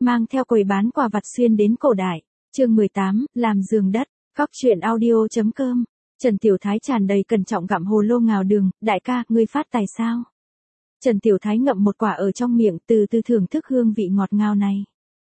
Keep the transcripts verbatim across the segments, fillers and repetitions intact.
mang theo quầy bán quà vặt xuyên đến cổ đại. Chương mười tám, làm giường đất. Góc truyện audio.com. Trần Tiểu Thái tràn đầy cẩn trọng gặm hồ lô ngào đường, đại ca, ngươi phát tài sao? Trần Tiểu Thái ngậm một quả ở trong miệng, từ từ thưởng thức hương vị ngọt ngào này.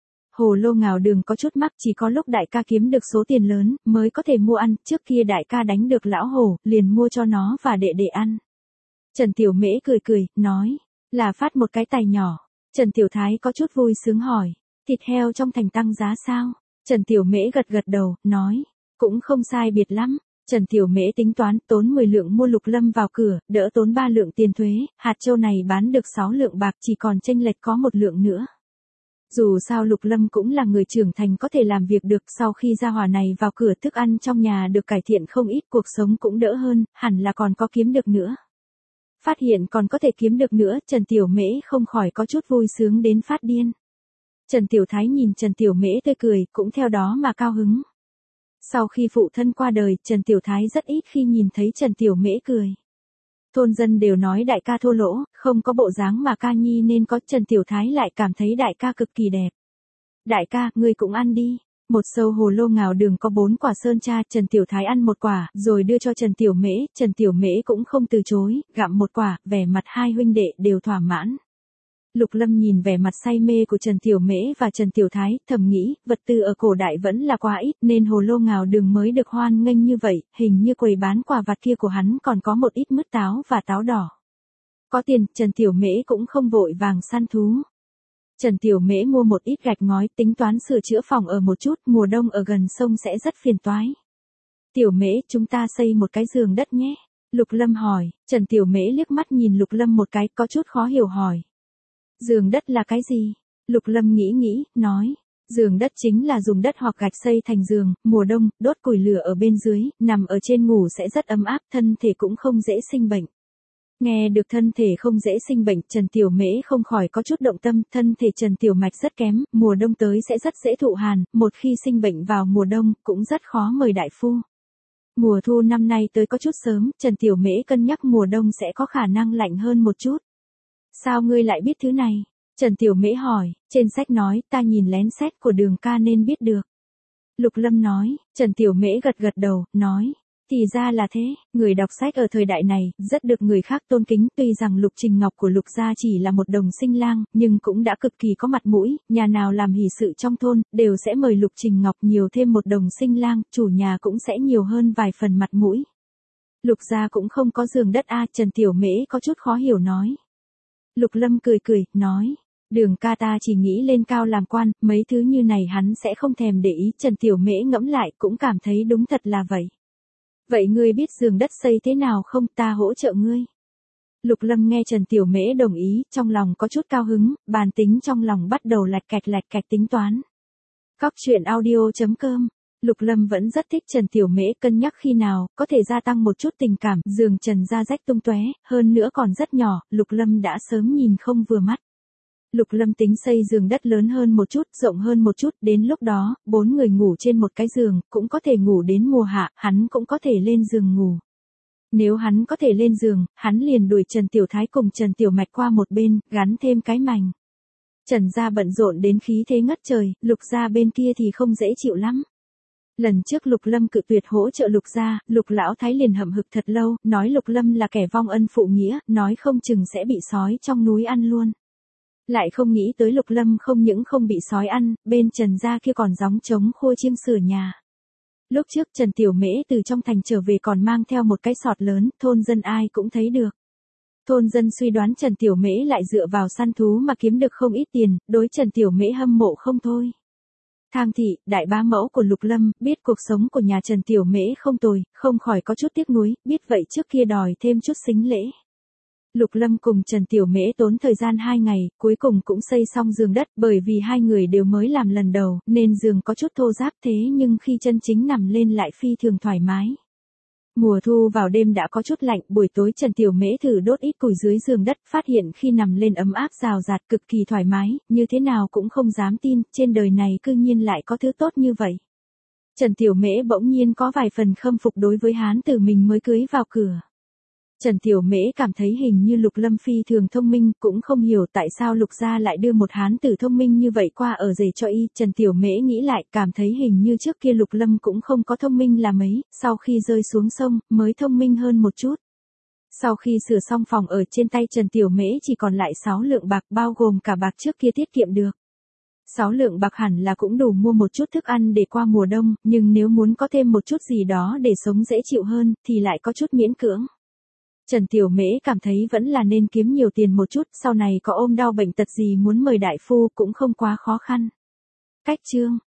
Hồ lô ngào đường có chút mắc, chỉ có lúc đại ca kiếm được số tiền lớn, mới có thể mua ăn, trước kia đại ca đánh được lão hổ, liền mua cho nó và đệ đệ ăn. Trần Tiểu Mễ cười cười, nói, là phát một cái tài nhỏ. Trần Tiểu Thái có chút vui sướng hỏi, thịt heo trong thành tăng giá sao? Trần Tiểu Mễ gật gật đầu, nói, cũng không sai biệt lắm. Trần Tiểu Mễ tính toán, tốn mười lượng mua Lục Lâm vào cửa, đỡ tốn ba lượng tiền thuế, hạt châu này bán được sáu lượng bạc, chỉ còn chênh lệch có một lượng nữa. Dù sao Lục Lâm cũng là người trưởng thành có thể làm việc được, sau khi gia hỏa này vào cửa thức ăn trong nhà được cải thiện không ít, cuộc sống cũng đỡ hơn, hẳn là còn có kiếm được nữa. Phát hiện còn có thể kiếm được nữa, Trần Tiểu Mễ không khỏi có chút vui sướng đến phát điên. Trần Tiểu Thái nhìn Trần Tiểu Mễ tươi cười, cũng theo đó mà cao hứng. Sau khi phụ thân qua đời, Trần Tiểu Thái rất ít khi nhìn thấy Trần Tiểu Mễ cười. Thôn dân đều nói đại ca thô lỗ, không có bộ dáng mà ca nhi nên có, Trần Tiểu Thái lại cảm thấy đại ca cực kỳ đẹp. Đại ca, ngươi cũng ăn đi. Một sâu hồ lô ngào đường có bốn quả sơn tra, Trần Tiểu Thái ăn một quả, rồi đưa cho Trần Tiểu Mễ, Trần Tiểu Mễ cũng không từ chối, gặm một quả, vẻ mặt hai huynh đệ đều thỏa mãn. Lục Lâm nhìn vẻ mặt say mê của Trần Tiểu Mễ và Trần Tiểu Thái, thầm nghĩ, vật tư ở cổ đại vẫn là quá ít, nên hồ lô ngào đường mới được hoan nghênh như vậy, hình như quầy bán quà vặt kia của hắn còn có một ít mứt táo và táo đỏ. Có tiền, Trần Tiểu Mễ cũng không vội vàng săn thú. Trần Tiểu Mễ mua một ít gạch ngói, tính toán sửa chữa phòng ở một chút, mùa đông ở gần sông sẽ rất phiền toái. Tiểu Mễ, chúng ta xây một cái giường đất nhé. Lục Lâm hỏi, Trần Tiểu Mễ liếc mắt nhìn Lục Lâm một cái, có chút khó hiểu hỏi. Giường đất là cái gì? Lục Lâm nghĩ nghĩ, nói, giường đất chính là dùng đất hoặc gạch xây thành giường, mùa đông, đốt củi lửa ở bên dưới, nằm ở trên ngủ sẽ rất ấm áp, thân thể cũng không dễ sinh bệnh. Nghe được thân thể không dễ sinh bệnh, Trần Tiểu Mễ không khỏi có chút động tâm, thân thể Trần Tiểu Mạch rất kém, mùa đông tới sẽ rất dễ thụ hàn, một khi sinh bệnh vào mùa đông, cũng rất khó mời đại phu. Mùa thu năm nay tới có chút sớm, Trần Tiểu Mễ cân nhắc mùa đông sẽ có khả năng lạnh hơn một chút. Sao ngươi lại biết thứ này? Trần Tiểu Mễ hỏi, trên sách nói, ta nhìn lén xét của Đường ca nên biết được. Lục Lâm nói, Trần Tiểu Mễ gật gật đầu, nói, thì ra là thế, người đọc sách ở thời đại này, rất được người khác tôn kính, tuy rằng Lục Trình Ngọc của Lục gia chỉ là một đồng sinh lang, nhưng cũng đã cực kỳ có mặt mũi, nhà nào làm hỷ sự trong thôn, đều sẽ mời Lục Trình Ngọc nhiều thêm một đồng sinh lang, chủ nhà cũng sẽ nhiều hơn vài phần mặt mũi. Lục gia cũng không có giường đất a, Trần Tiểu Mễ có chút khó hiểu nói. Lục Lâm cười cười, nói, Đường ca ta chỉ nghĩ lên cao làm quan, mấy thứ như này hắn sẽ không thèm để ý, Trần Tiểu Mễ ngẫm lại cũng cảm thấy đúng thật là vậy. Vậy ngươi biết giường đất xây thế nào không, ta hỗ trợ ngươi. Lục Lâm nghe Trần Tiểu Mễ đồng ý, trong lòng có chút cao hứng, bàn tính trong lòng bắt đầu lạch cạch lạch cạch tính toán. Góc truyện audio.com. Lục Lâm vẫn rất thích Trần Tiểu Mễ, cân nhắc khi nào có thể gia tăng một chút tình cảm, giường Trần ra rách tung tóe, hơn nữa còn rất nhỏ, Lục Lâm đã sớm nhìn không vừa mắt. Lục Lâm tính xây giường đất lớn hơn một chút, rộng hơn một chút, đến lúc đó, bốn người ngủ trên một cái giường, cũng có thể ngủ đến mùa hạ, hắn cũng có thể lên giường ngủ. Nếu hắn có thể lên giường, hắn liền đuổi Trần Tiểu Thái cùng Trần Tiểu Mạch qua một bên, gắn thêm cái mành. Trần gia bận rộn đến khí thế ngất trời, Lục gia bên kia thì không dễ chịu lắm. Lần trước Lục Lâm cự tuyệt hỗ trợ Lục gia, Lục lão thái liền hậm hực thật lâu, nói Lục Lâm là kẻ vong ân phụ nghĩa, nói không chừng sẽ bị sói trong núi ăn luôn. Lại không nghĩ tới Lục Lâm không những không bị sói ăn, bên Trần gia kia còn gióng trống khua chiêng sửa nhà. Lúc trước Trần Tiểu Mễ từ trong thành trở về còn mang theo một cái sọt lớn, thôn dân ai cũng thấy được. Thôn dân suy đoán Trần Tiểu Mễ lại dựa vào săn thú mà kiếm được không ít tiền, đối Trần Tiểu Mễ hâm mộ không thôi. Thang thị, đại bá mẫu của Lục Lâm, biết cuộc sống của nhà Trần Tiểu Mễ không tồi, không khỏi có chút tiếc nuối, biết vậy trước kia đòi thêm chút sính lễ. Lục Lâm cùng Trần Tiểu Mễ tốn thời gian hai ngày, cuối cùng cũng xây xong giường đất, bởi vì hai người đều mới làm lần đầu, nên giường có chút thô ráp thế nhưng khi chân chính nằm lên lại phi thường thoải mái. Mùa thu vào đêm đã có chút lạnh, buổi tối Trần Tiểu Mễ thử đốt ít củi dưới giường đất, phát hiện khi nằm lên ấm áp rào rạt cực kỳ thoải mái, như thế nào cũng không dám tin, trên đời này cư nhiên lại có thứ tốt như vậy. Trần Tiểu Mễ bỗng nhiên có vài phần khâm phục đối với hán tử mình mới cưới vào cửa. Trần Tiểu Mễ cảm thấy hình như Lục Lâm phi thường thông minh, cũng không hiểu tại sao Lục gia lại đưa một hán tử thông minh như vậy qua ở rể cho y. Trần Tiểu Mễ nghĩ lại, cảm thấy hình như trước kia Lục Lâm cũng không có thông minh là mấy, sau khi rơi xuống sông, mới thông minh hơn một chút. Sau khi sửa xong phòng ở, trên tay Trần Tiểu Mễ chỉ còn lại sáu lượng bạc, bao gồm cả bạc trước kia tiết kiệm được. sáu lượng bạc hẳn là cũng đủ mua một chút thức ăn để qua mùa đông, nhưng nếu muốn có thêm một chút gì đó để sống dễ chịu hơn, thì lại có chút miễn cưỡng. Trần Tiểu Mễ cảm thấy vẫn là nên kiếm nhiều tiền một chút, sau này có ôm đau bệnh tật gì muốn mời đại phu cũng không quá khó khăn. Cách chương